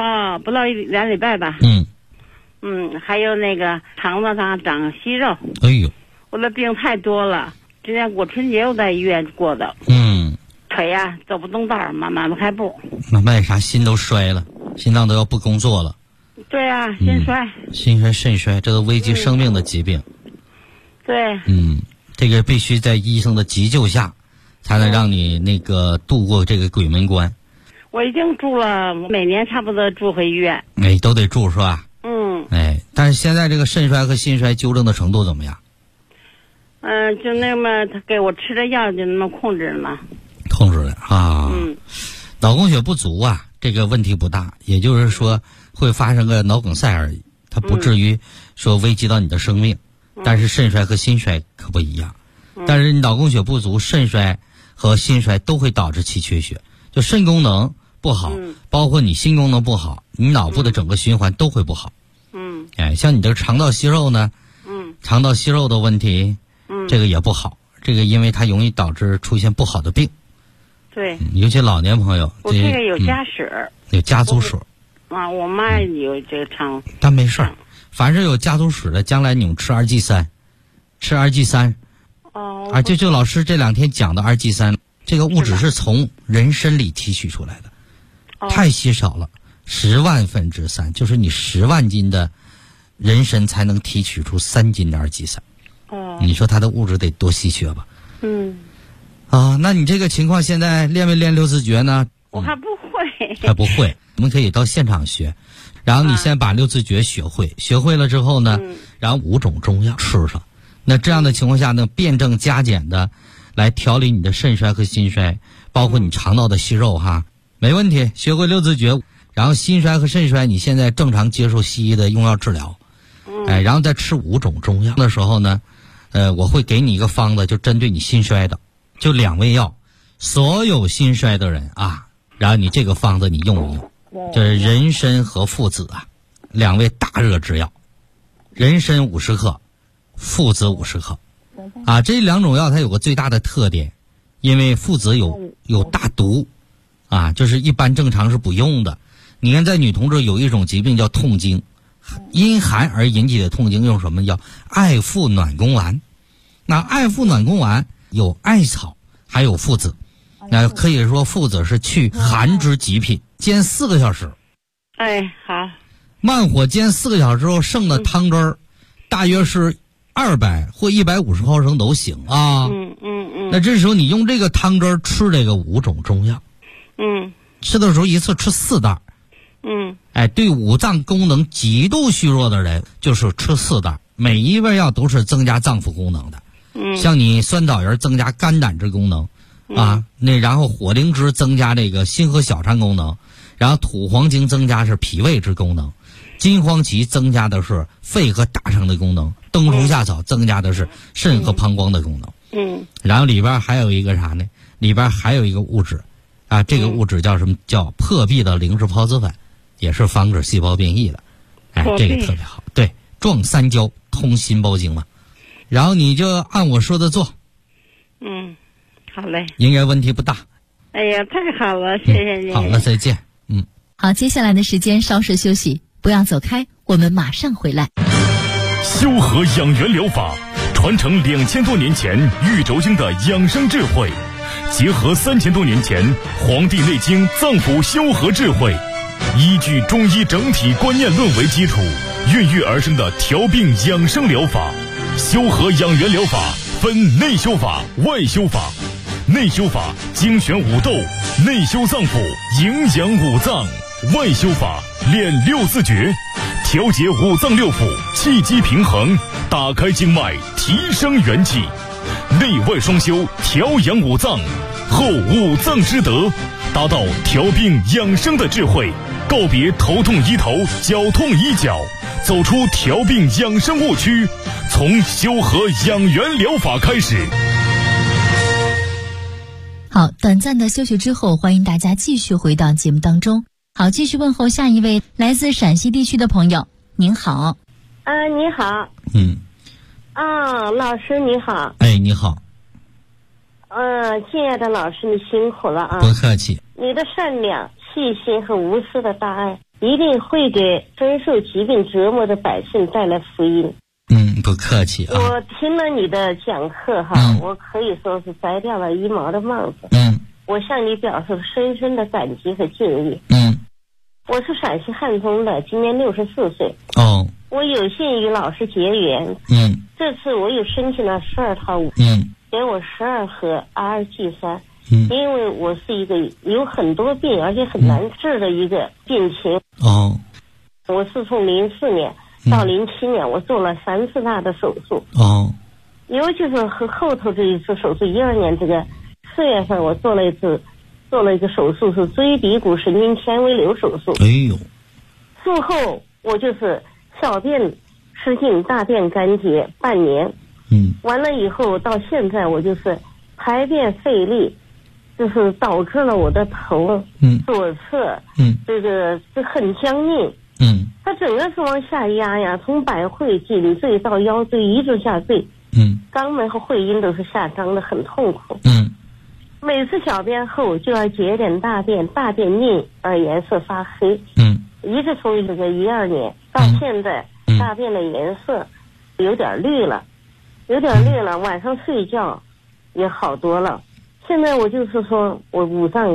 2礼拜吧。还有那个肠子上长息肉。我的病太多了，今年过春节我在医院过的。腿呀走不动道，迈不开步。 迈啥？心都衰了，心脏都要不工作了。 对啊，心衰。 心衰肾衰，这都危及生命的疾病。 对。 这个必须在医生的急救下才能让你那个度过这个鬼门关。 我已经住了，每年差不多住回医院。 都得住是吧？但是现在这个肾衰和心衰纠正的程度怎么样？ 就那么他给我吃的药就那么控制了。 控制了啊。脑供血不足这个问题不大，也就是说会发生个脑梗塞而已，它不至于说危及到你的生命。但是肾衰和心衰可不一样。但是脑供血不足、肾衰和心衰都会导致气缺血，就肾功能不好，包括你心功能不好，你脑部的整个循环都会不好。像你这个肠道息肉呢，肠道息肉的问题，这个也不好，这个因为它容易导致出现不好的病。 对， 尤其老年朋友。 我这个有家史， 有家族史。 我妈有这个肠。 但没事儿，凡是有家族史的，将来你们吃2G3，吃2G3。就老师这2天讲的2G3，这个物质是从人参里提取出来的， 太稀少了，10万分之3，就是你10万斤的人参才能提取出3斤二级三。你说它的物质得多稀缺吧？那你这个情况现在练没练六字诀呢？ 我还不会。 还不会，我们可以到现场学。然后你先把六字诀学会，学会了之后呢，然后5种中药吃上。那这样的情况下呢，辩证加减的来调理你的肾衰和心衰，包括你肠道的息肉哈，没问题。学会六字诀，然后心衰和肾衰你现在正常接受西医的用药治疗，然后再吃5种中药的时候呢，我会给你一个方子，就针对你心衰的，就2味药，所有心衰的人啊，然后你这个方子你用一用，就是人参和附子啊，2味大热之药，人参50克，附子50克，这2种药它有个最大的特点，因为附子有大毒，就是一般正常是不用的。你看在女同志有一种疾病叫痛经，因寒而引起的痛经用什么？叫艾附暖宫丸。那艾附暖宫丸有艾草，还有附子，那可以说附子是去寒之极品，煎4个小时。 好。 慢火煎4个小时后剩的汤汁儿，大约是200或150毫升都行啊。那这时候你用这个汤汁儿吃这个5种中药。吃的时候一次吃4袋。对五脏功能极度虚弱的人，就是吃4袋，每一味药都是增加脏腑功能的。像你酸枣仁增加肝胆之功能，然后火灵芝增加这个心和小肠功能，然后土黄精增加是脾胃之功能，金黄芪增加的是肺和大肠的功能，冬虫夏草增加的是肾和膀胱的功能。然后里边还有一个啥呢？里边还有一个物质，这个物质叫什么？叫破壁的灵芝孢子粉，也是防止细胞变异的。这个特别好。对，壮三焦，通心包经嘛。然后你就按我说的做。 好嘞。 应该问题不大。 哎呀，太好了，谢谢你。 好了，再见。 好，接下来的时间稍事休息，不要走开，我们马上回来。 修和养元疗法传承2000多年前玉轴经的养生智慧，结合3000多年前《黄帝内经》脏腑修和智慧，依据中医整体观念论为基础，孕育而生的调病养生疗法。修和养元疗法分内修法、外修法。内修法精选五斗，内修脏腑，营养五脏；外修法练六字诀，调节五脏六腑，气机平衡，打开经脉，提升元气。内外双修，调养五脏，后五脏之德，达到调病养生的智慧。告别头痛医头，脚痛医脚，走出调病养生误区，从修和养元疗法开始。 好，短暂的休息之后，欢迎大家继续回到节目当中。好，继续问候下一位来自陕西地区的朋友。您好。 你好。老师你好。 你好。 亲爱的老师，你辛苦了啊。 不客气。 你的善良、细心和无私的大爱，一定会给深受疾病折磨的百姓带来福音。 不客气啊。 我听了你的讲课我可以说是摘掉了1毛的帽子。我向你表示深深的感激和敬意。我是陕西汉中的，今年64岁。我有幸与老师结缘。这次我又申请了12套给我12盒 RG3。因为我是一个有很多病而且很难治的一个病情。我是从04年到07年，我做了3次大的手术。尤其是和后头这一次手术，12年这个4月份，我做了一个手术，是椎骶骨神经纤维瘤手术。术后我就是小便失禁，大便干结半年。完了以后到现在我就是排便费力，就是导致了我的头左侧这个很僵硬。它整个是往下压呀，从百会颈椎到腰椎一直下坠。肛门和会阴都是下张的，很痛苦。每次小便后就要解点大便，大便硬而颜色发黑。一直从这个12年到现在，大便的颜色有点绿了，晚上睡觉也好多了。现在我就是说我五脏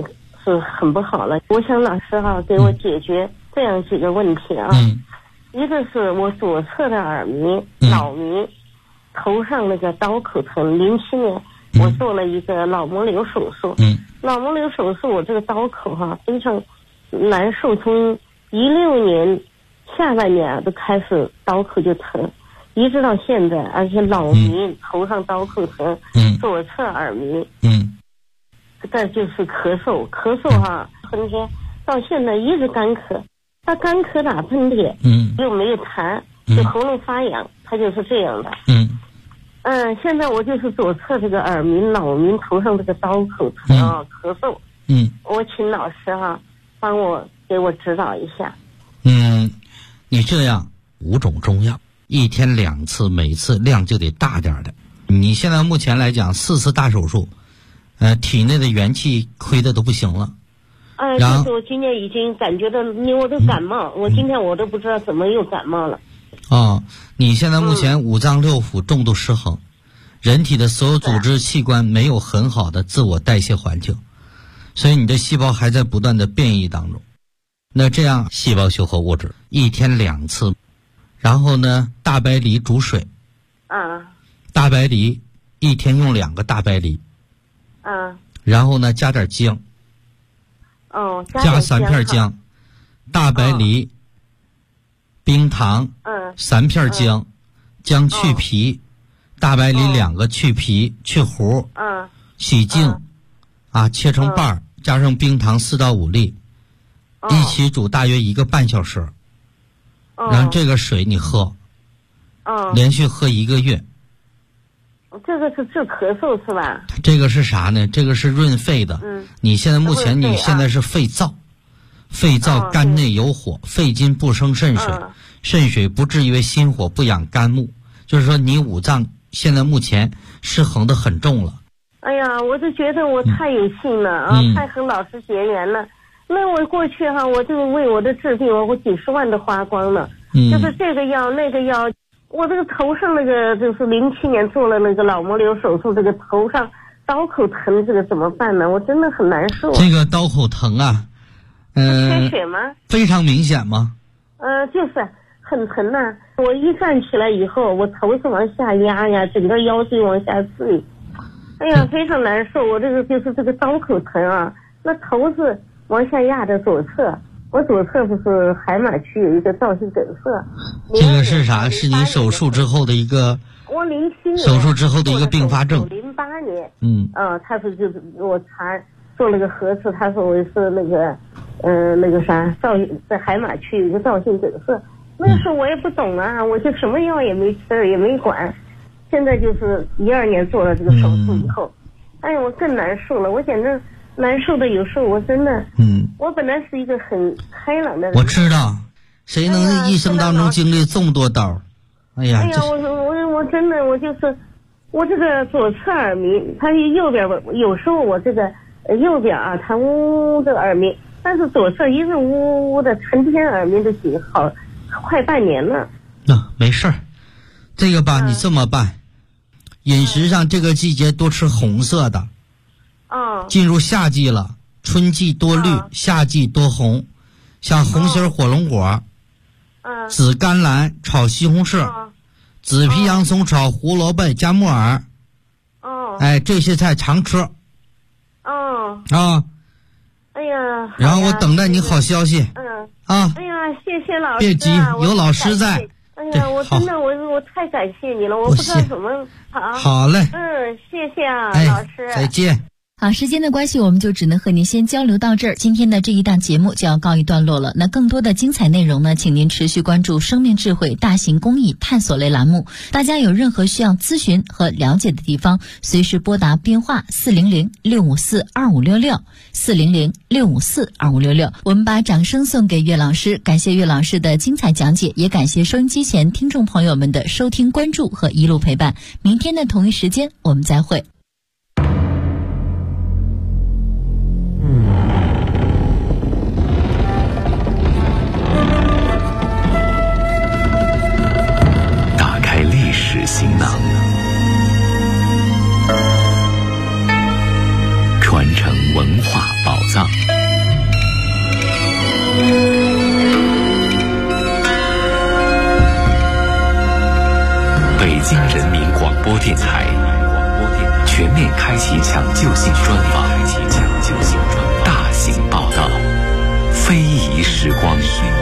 是很不好了。我想老师给我解决这样几个问题啊。一个是我左侧的耳鸣、脑鸣，头上那个刀口疼。07年我做了一个脑膜瘤手术。脑膜瘤手术我这个刀口非常难受，从16年下半年都开始刀口就疼，一直到现在，而且脑鸣、头上刀口疼，左侧耳鸣，再就是咳嗽春天到现在一直干咳，他干咳打喷嚏，又没有痰，就喉咙发痒，他就是这样的。现在我就是左侧这个耳鸣、脑鸣，头上这个刀口疼咳嗽。我请老师帮我给我指导一下。 你这样5种中药，1天2次，每次量就得大点的。你现在目前来讲4次大手术，体内的元气亏的都不行了。 就是我今天已经感觉到，因为我都感冒，我今天我都不知道怎么又感冒了。 你现在目前5脏6腑重度失衡，人体的所有组织器官没有很好的自我代谢环境，所以你的细胞还在不断的变异当中。那这样细胞休和物质1天2次，然后呢大白梨煮水。大白梨1天用2个大白梨。然后呢加点姜。加3片姜，大白梨，冰糖，3片姜，姜去皮，大白梨2个去皮去核，洗净，切成瓣儿，加上冰糖4到5粒，一起煮大约1个半小时，然后这个水你喝，连续喝1个月。 这个是治咳嗽是吧？ 这个是啥呢？这个是润肺的。你现在目前你现在是肺燥，肺燥肝内有火，肺金不生肾水，肾水不至于为心火不养肝木，就是说你5脏现在目前失衡的很重了。 哎呀，我就觉得我太有幸了太和老师结缘了。那我过去我就为我的治病，我几十万都花光了，就是这个药那个药。我这个头上那个就是07年做了那个脑膜瘤手术，这个头上刀口疼，这个怎么办呢？我真的很难受。 这个刀口疼缺血吗？ 非常明显吗？ 就是很疼我一站起来以后，我头是往下压呀，整个腰椎往下坠，哎呀，非常难受。我这个就是这个刀口疼那头是往下压的左侧。我左侧不是海马区有一个造性梗塞， 这个是啥？是你手术之后的一个？ 我07年手术之后的一个并发症。 08年，他说就是我查做了个核磁，他说我是那个啥在海马区有一个造性梗塞。那时候我也不懂我就什么药也没吃也没管。现在就是12年做了这个手术以后，哎呀，我更难受了，我简直。难受的有时候我真的，我本来是一个很开朗的人。 我知道，谁能一生当中经历这么多刀？哎呀， 我真的我就是我这个左侧耳鸣，它右边有时候我这个右边它呜的耳鸣，但是左侧一直呜呜的，成天耳鸣都挺好，快半年了。 没事儿，这个吧，你这么办，饮食上这个季节多吃红色的。进入夏季了，春季多绿，夏季多红，像红心火龙果，紫甘蓝炒西红柿，紫皮洋葱炒胡萝卜加木耳，这些菜常吃。 哎呀， 然后我等待你好消息。 哎呀，谢谢老师， 别急，有老师在。 哎呀，我真的我太感谢你了，我不知道怎么好嘞。 谢谢老师， 再见。 好，时间的关系，我们就只能和您先交流到这儿。今天的这一档节目就要告一段落了。那更多的精彩内容呢，请您持续关注生命智慧大型公益探索类栏目。大家有任何需要咨询和了解的地方，随时拨打编话400-654-2566 400-654-2566。我们把掌声送给岳老师，感谢岳老师的精彩讲解，也感谢收音机前听众朋友们的收听关注和一路陪伴。明天的同一时间我们再会。 行囊，传承文化宝藏。 电台，全面开启抢救性专访，大型报道，非遗时光。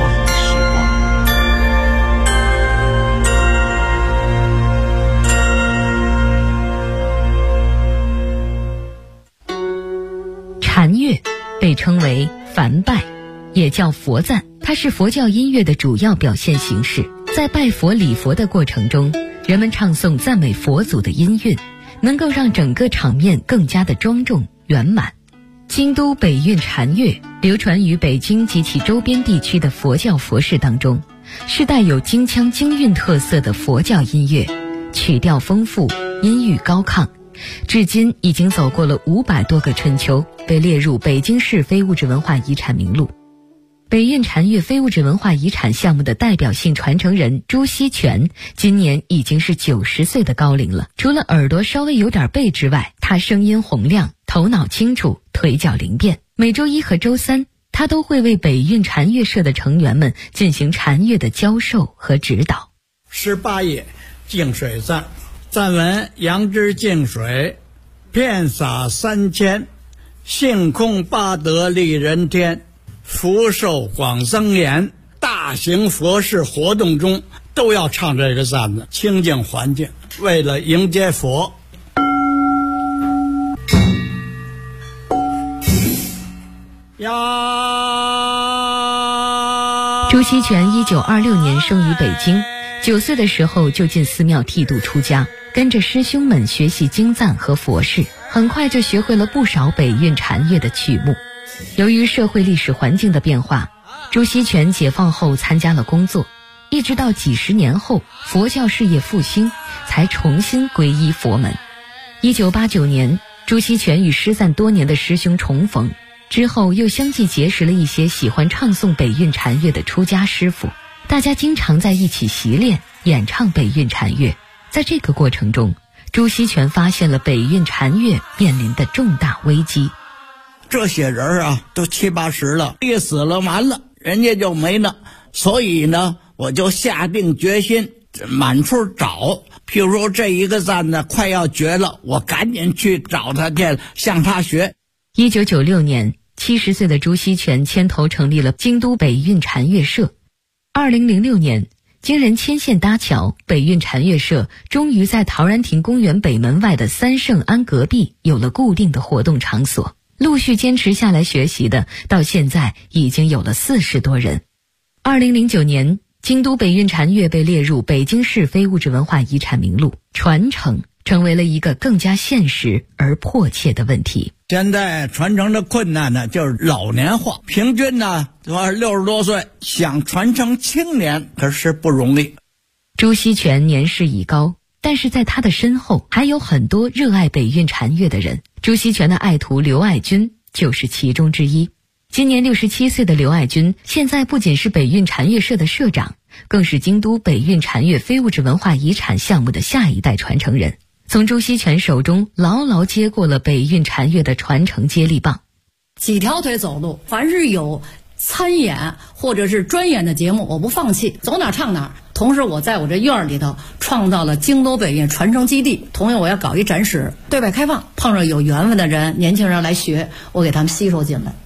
禅乐被称为梵拜，也叫佛赞，它是佛教音乐的主要表现形式。在拜佛礼佛的过程中，人们唱诵赞美佛祖的音韵，能够让整个场面更加的庄重圆满。京都北韵禅乐流传于北京及其周边地区的佛教佛事当中，是带有京腔京韵特色的佛教音乐，曲调丰富，音域高亢，至今已经走过了500多个春秋，被列入北京市非物质文化遗产名录。北韵禅乐非物质文化遗产项目的代表性传承人朱锡全今年已经是90岁的高龄了。除了耳朵稍微有点背之外，他声音洪亮，头脑清楚，腿脚灵便。每周一和周三，他都会为北韵禅乐社的成员们进行禅乐的教授和指导。 18页净水赞，赞文：杨枝净水，遍洒3000，性空八德利人天，福寿广增延。大型佛事活动中都要唱这个赞子，清净环境，为了迎接佛。 朱锡全1926年生于北京，9岁的时候就进寺庙剃度出家，跟着师兄们学习经赞和佛事，很快就学会了不少北韵禅乐的曲目。由于社会历史环境的变化，朱锡全解放后参加了工作，一直到几十年后佛教事业复兴，才重新皈依佛门。1989年，朱锡全与失散多年的师兄重逢，之后又相继结识了一些喜欢唱诵北韵禅乐的出家师傅，大家经常在一起习练演唱北韵禅乐。在这个过程中，朱锡全发现了北韵禅乐面临的重大危机。 这些人啊，都70、80了，一死了完了，人家就没了。所以呢，我就下定决心满处找。譬如说这一个赞呢快要绝了，我赶紧去找他去，向他学。 1996年，70岁的朱锡全牵头成立了京都北韵禅乐社。2006年，经人牵线搭桥，北韵禅乐社终于在陶然亭公园北门外的三圣庵隔壁有了固定的活动场所。陆续坚持下来学习的，到现在已经有了40多人。2009年，京都北韵禅乐被列入北京市非物质文化遗产名录，传承成为了一个更加现实而迫切的问题。 现在传承的困难呢，就是老年化，平均呢60多岁，想传承青年可是不容易。 朱锡全年事已高，但是在他的身后还有很多热爱北韵禅乐的人。朱锡全的爱徒刘爱军就是其中之一。今年67岁的刘爱军，现在不仅是北韵禅乐社的社长，更是京都北韵禅乐非物质文化遗产项目的下一代传承人，从朱锡全手中牢牢接过了北韵禅乐的传承接力棒。 几条腿走路，凡是有参演或者是专演的节目，我不放弃，走哪唱哪。同时我在我这院里头创造了京都北韵传承基地，同样我要搞一展示，对外开放，碰上有缘分的人，年轻人来学，我给他们吸收进来。